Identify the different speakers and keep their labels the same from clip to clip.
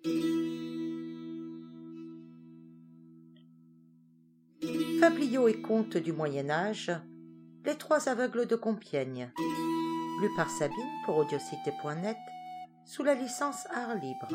Speaker 1: Fabliaux et contes du Moyen-Âge, les trois aveugles de Compiègne, lu par Sabine pour audiocité.net, sous la licence Art Libre.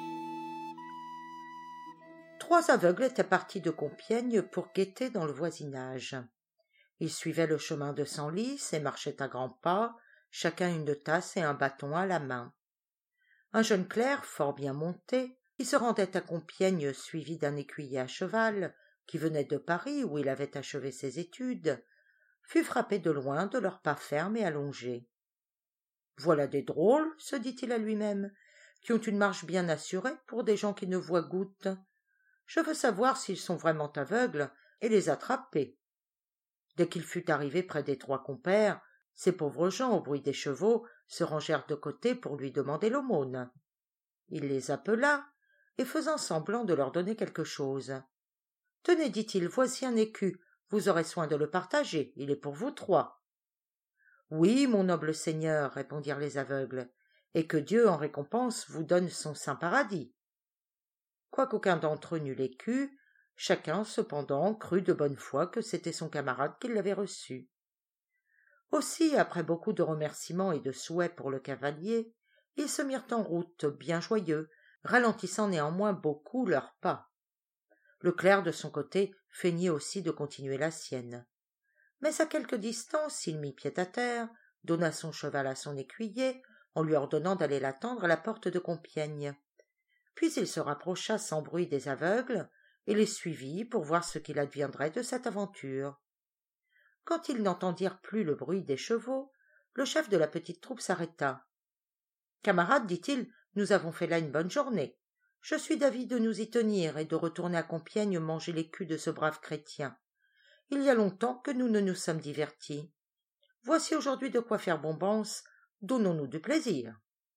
Speaker 1: Trois aveugles étaient partis de Compiègne pour guetter dans le voisinage. Ils suivaient le chemin de Senlis et marchaient à grands pas, chacun une tasse et un bâton à la main. Un jeune clerc, fort bien monté, qui se rendait à Compiègne suivi d'un écuyer à cheval, qui venait de Paris où il avait achevé ses études, fut frappé de loin de leurs pas fermes et allongés. « Voilà des drôles, se dit-il à lui-même, qui ont une marche bien assurée pour des gens qui ne voient goutte. Je veux savoir s'ils sont vraiment aveugles et les attraper. » Dès qu'il fut arrivé près des trois compères, ces pauvres gens, au bruit des chevaux, se rangèrent de côté pour lui demander l'aumône. Il les appela, et faisant semblant de leur donner quelque chose. « Tenez, dit-il, voici un écu, vous aurez soin de le partager, il est pour vous trois. »« Oui, mon noble seigneur, répondirent les aveugles, et que Dieu, en récompense, vous donne son saint paradis. » Quoiqu'aucun d'entre eux n'eût l'écu, chacun, cependant, crut de bonne foi que c'était son camarade qui l'avait reçu. Aussi, après beaucoup de remerciements et de souhaits pour le cavalier, ils se mirent en route, bien joyeux, ralentissant néanmoins beaucoup leurs pas. Le clerc, de son côté, feignit aussi de continuer la sienne. Mais à quelque distance, il mit pied à terre, donna son cheval à son écuyer, en lui ordonnant d'aller l'attendre à la porte de Compiègne. Puis il se rapprocha sans bruit des aveugles, et les suivit pour voir ce qu'il adviendrait de cette aventure. Quand ils n'entendirent plus le bruit des chevaux, le chef de la petite troupe s'arrêta. « Camarades, dit-il, nous avons fait là une bonne journée. Je suis d'avis de nous y tenir et de retourner à Compiègne manger l'écu de ce brave chrétien. Il y a longtemps que nous ne nous sommes divertis. Voici aujourd'hui de quoi faire bombance, donnons-nous du plaisir. »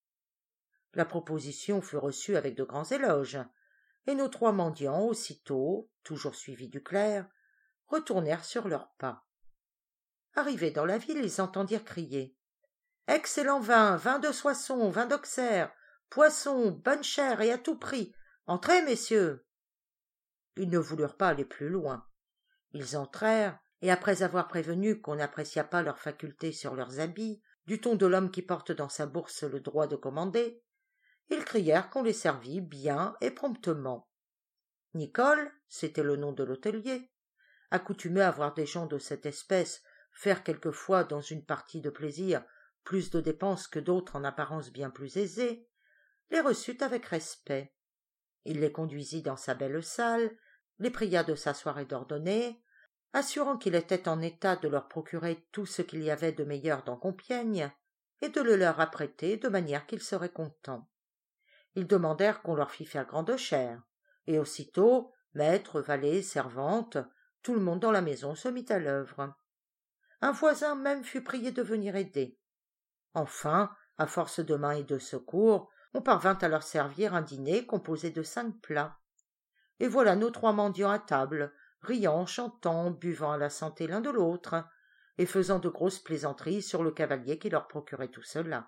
Speaker 1: La proposition fut reçue avec de grands éloges, et nos trois mendiants, aussitôt, toujours suivis du clerc, retournèrent sur leurs pas. Arrivés dans la ville, ils entendirent crier « Excellent vin, vin de Soissons, vin d'Auxerre, poisson, bonne chère et à tout prix. Entrez, messieurs !» Ils ne voulurent pas aller plus loin. Ils entrèrent, et après avoir prévenu qu'on n'apprécia pas leurs facultés sur leurs habits, du ton de l'homme qui porte dans sa bourse le droit de commander, ils crièrent qu'on les servit bien et promptement. Nicole, c'était le nom de l'hôtelier, accoutumé à voir des gens de cette espèce faire quelquefois dans une partie de plaisir plus de dépenses que d'autres en apparence bien plus aisées, les reçut avec respect. Il les conduisit dans sa belle salle, les pria de s'asseoir et d'ordonner, assurant qu'il était en état de leur procurer tout ce qu'il y avait de meilleur dans Compiègne, et de le leur apprêter de manière qu'ils seraient contents. Ils demandèrent qu'on leur fît faire grande chère, et aussitôt, maître, valet, servante, tout le monde dans la maison se mit à l'œuvre. Un voisin même fut prié de venir aider. Enfin, à force de main et de secours, on parvint à leur servir un dîner composé de 5 plats. Et voilà nos trois mendiants à table, riant, chantant, buvant à la santé l'un de l'autre, et faisant de grosses plaisanteries sur le cavalier qui leur procurait tout cela.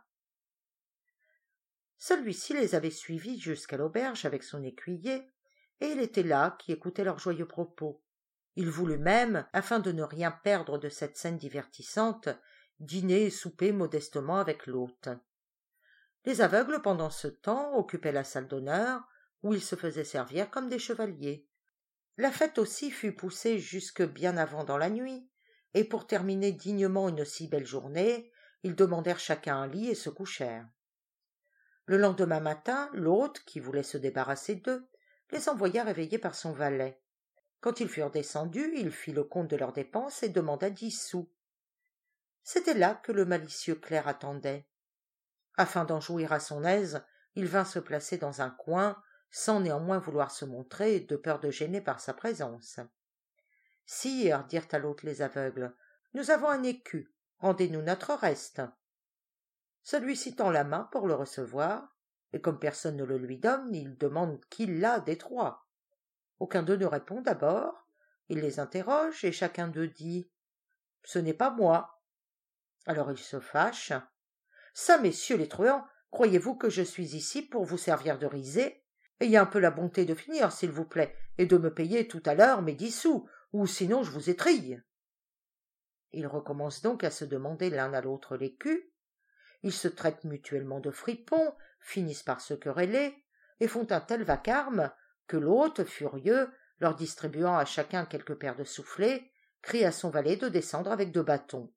Speaker 1: Celui-ci les avait suivis jusqu'à l'auberge avec son écuyer, et il était là qui écoutait leurs joyeux propos. Il voulut même, afin de ne rien perdre de cette scène divertissante, dîner et souper modestement avec l'hôte. Les aveugles, pendant ce temps, occupaient la salle d'honneur, où ils se faisaient servir comme des chevaliers. La fête aussi fut poussée jusque bien avant dans la nuit, et pour terminer dignement une si belle journée, ils demandèrent chacun un lit et se couchèrent. Le lendemain matin, l'hôte, qui voulait se débarrasser d'eux, les envoya réveiller par son valet. Quand ils furent descendus, il fit le compte de leurs dépenses et demanda 10 sous. C'était là que le malicieux clerc attendait. Afin d'en jouir à son aise, il vint se placer dans un coin, sans néanmoins vouloir se montrer, de peur de gêner par sa présence. « Sire, dirent à l'hôte les aveugles, nous avons un écu, rendez-nous notre reste. » Celui-ci tend la main pour le recevoir, et comme personne ne le lui donne, il demande qui l'a des trois. Aucun d'eux ne répond d'abord, il les interroge, et chacun d'eux dit « Ce n'est pas moi. » Alors il se fâche. « Ça, messieurs les truands, croyez-vous que je suis ici pour vous servir de risée? ayez un peu la bonté de finir, s'il vous plaît, et de me payer tout à l'heure mes 10 sous, ou sinon je vous étrille. Ils recommencent donc à se demander l'un à l'autre l'écu, ils se traitent mutuellement de fripons, finissent par se quereller, et font un tel vacarme que l'hôte, furieux, leur distribuant à chacun quelques paires de soufflets, crie à son valet de descendre avec 2 bâtons.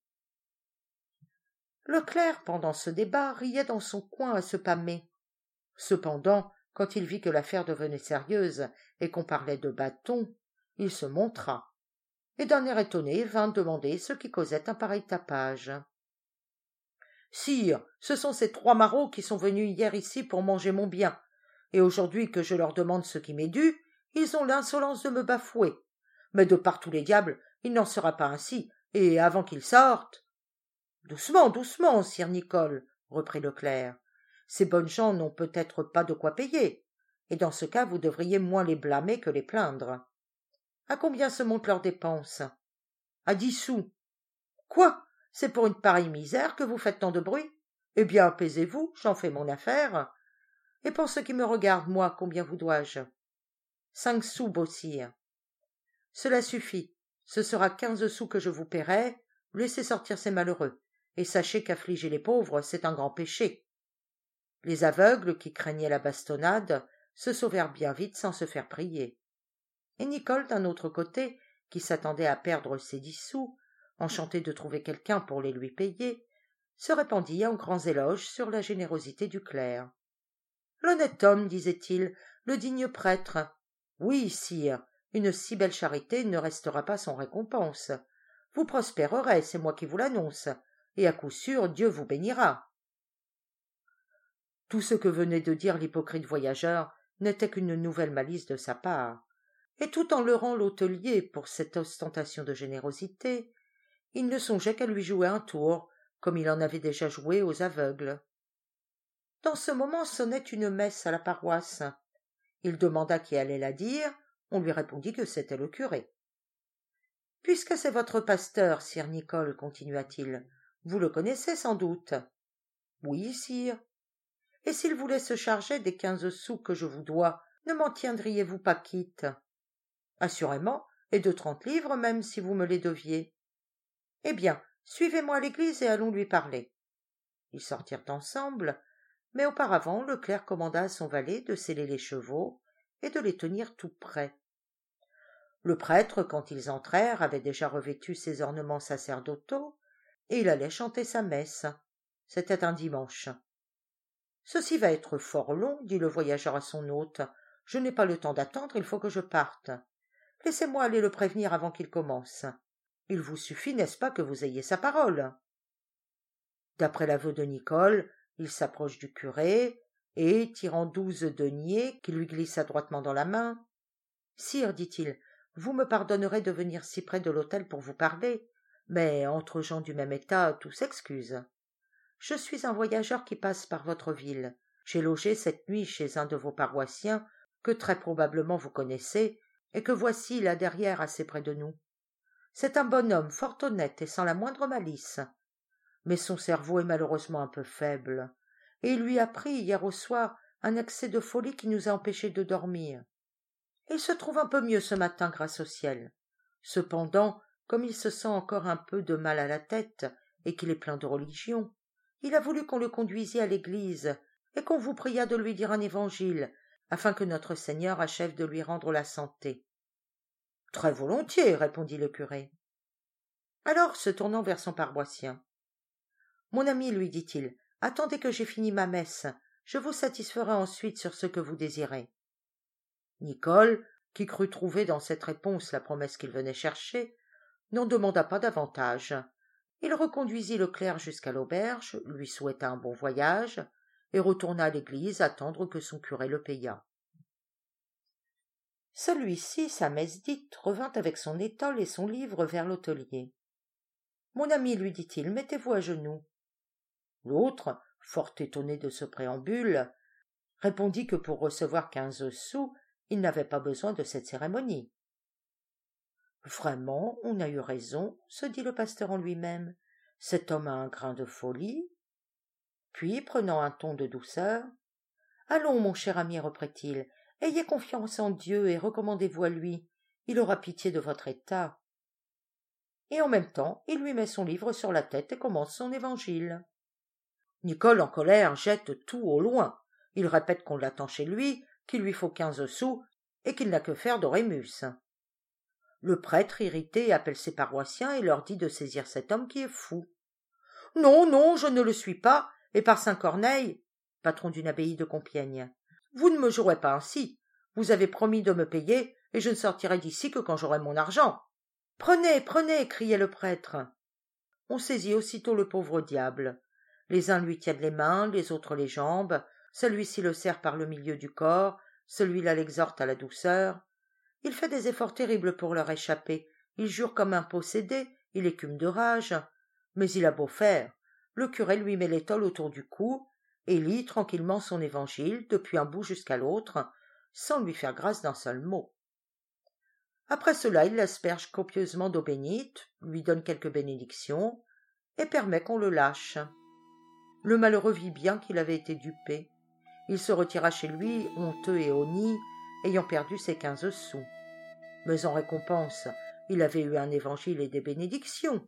Speaker 1: Le clerc, pendant ce débat, riait dans son coin à se pâmer. Cependant, quand il vit que l'affaire devenait sérieuse et qu'on parlait de bâtons, il se montra, et d'un air étonné vint demander ce qui causait un pareil tapage. « Sire, ce sont ces 3 marauds qui sont venus hier ici pour manger mon bien, et aujourd'hui que je leur demande ce qui m'est dû, ils ont l'insolence de me bafouer. Mais de par tous les diables, il n'en sera pas ainsi, et avant qu'ils sortent… » Doucement, doucement, sire Nicole, reprit le clerc. Ces bonnes gens n'ont peut-être pas de quoi payer, et dans ce cas vous devriez moins les blâmer que les plaindre. À combien se montent leurs dépenses? À 10 sous. Quoi? C'est pour une pareille misère que vous faites tant de bruit? Eh bien, apaisez-vous, j'en fais mon affaire. Et pour ce qui me regarde, moi, combien vous dois-je? 5 sous, beau sire. Cela suffit. Ce sera 15 sous que je vous paierai. Laissez sortir ces malheureux, et sachez qu'affliger les pauvres, c'est un grand péché. Les aveugles, qui craignaient la bastonnade, se sauvèrent bien vite sans se faire prier. Et Nicole, d'un autre côté, qui s'attendait à perdre ses 10 sous, enchanté de trouver quelqu'un pour les lui payer, se répandit en grands éloges sur la générosité du clerc. L'honnête homme, disait-il, le digne prêtre. Oui, sire, une si belle charité ne restera pas sans récompense. Vous prospérerez, c'est moi qui vous l'annonce, et à coup sûr Dieu vous bénira. Tout ce que venait de dire l'hypocrite voyageur n'était qu'une nouvelle malice de sa part, et tout en leurrant l'hôtelier pour cette ostentation de générosité, il ne songeait qu'à lui jouer un tour, comme il en avait déjà joué aux aveugles. Dans ce moment sonnait une messe à la paroisse. Il demanda qui allait la dire, on lui répondit que c'était le curé. « Puisque c'est votre pasteur, sire Nicole, continua-t-il, vous le connaissez sans doute. »« Oui, sire. »« Et s'il voulait se charger des 15 sous que je vous dois, ne m'en tiendriez-vous pas quitte? »« Assurément, et de 30 livres même si vous me les deviez. »« Eh bien, suivez-moi à l'église et allons lui parler. » Ils sortirent ensemble, mais auparavant le clerc commanda à son valet de seller les chevaux et de les tenir tout près. Le prêtre, quand ils entrèrent, avait déjà revêtu ses ornements sacerdotaux, et il allait chanter sa messe. C'était un dimanche. « Ceci va être fort long, dit le voyageur à son hôte. Je n'ai pas le temps d'attendre, il faut que je parte. Laissez-moi aller le prévenir avant qu'il commence. Il vous suffit, n'est-ce pas, que vous ayez sa parole. » D'après l'aveu de Nicole, il s'approche du curé, et, tirant 12 deniers qu'il lui glissa droitement dans la main, « Sire, dit-il, vous me pardonnerez de venir si près de l'autel pour vous parler, mais entre gens du même état, tout s'excuse. Je suis un voyageur qui passe par votre ville. J'ai logé cette nuit chez un de vos paroissiens, que très probablement vous connaissez, et que voici là derrière assez près de nous. C'est un bon homme, fort honnête et sans la moindre malice. Mais son cerveau est malheureusement un peu faible, et il lui a pris hier au soir un accès de folie qui nous a empêchés de dormir. Il se trouve un peu mieux ce matin grâce au ciel. Cependant, comme il se sent encore un peu de mal à la tête et qu'il est plein de religion, il a voulu qu'on le conduisît à l'église et qu'on vous priât de lui dire un évangile, afin que notre Seigneur achève de lui rendre la santé. « Très volontiers, répondit le curé. Alors, se tournant vers son paroissien, « Mon ami, lui dit-il, attendez que j'aie fini ma messe, je vous satisferai ensuite sur ce que vous désirez. » Nicole, qui crut trouver dans cette réponse la promesse qu'il venait chercher, n'en demanda pas davantage. Il reconduisit le clerc jusqu'à l'auberge, lui souhaita un bon voyage, et retourna à l'église attendre que son curé le payât. Celui-ci, sa messe dite, revint avec son étole et son livre vers l'hôtelier. « Mon ami, lui dit-il, mettez-vous à genoux. » L'autre, fort étonné de ce préambule, répondit que pour recevoir 15 sous, il n'avait pas besoin de cette cérémonie. « Vraiment, on a eu raison, se dit le pasteur en lui-même. Cet homme a un grain de folie. » Puis, prenant un ton de douceur, « Allons, mon cher ami, reprit-il, Ayez confiance en Dieu et recommandez-vous à lui. Il aura pitié de votre état. Et en même temps, il lui met son livre sur la tête et commence son évangile. Nicole, en colère, jette tout au loin. Il répète qu'on l'attend chez lui, qu'il lui faut 15 sous et qu'il n'a que faire d'Orémus. Le prêtre, irrité, appelle ses paroissiens et leur dit de saisir cet homme qui est fou. « Non, non, je ne le suis pas, et par Saint-Corneille, patron d'une abbaye de Compiègne, vous ne me jouerez pas ainsi. Vous avez promis de me payer, et je ne sortirai d'ici que quand j'aurai mon argent. »« Prenez, prenez !» criait le prêtre. On saisit aussitôt le pauvre diable. Les uns lui tiennent les mains, les autres les jambes, celui-ci le serre par le milieu du corps, celui-là l'exhorte à la douceur. Il fait des efforts terribles pour leur échapper, il jure comme un possédé, il écume de rage. Mais il a beau faire, le curé lui met l'étole autour du cou et lit tranquillement son évangile depuis un bout jusqu'à l'autre, sans lui faire grâce d'un seul mot. Après cela, il l'asperge copieusement d'eau bénite, lui donne quelques bénédictions et permet qu'on le lâche. Le malheureux vit bien qu'il avait été dupé. Il se retira chez lui, honteux et honni, ayant perdu ses 15 sous. Mais en récompense, il avait eu un évangile et des bénédictions.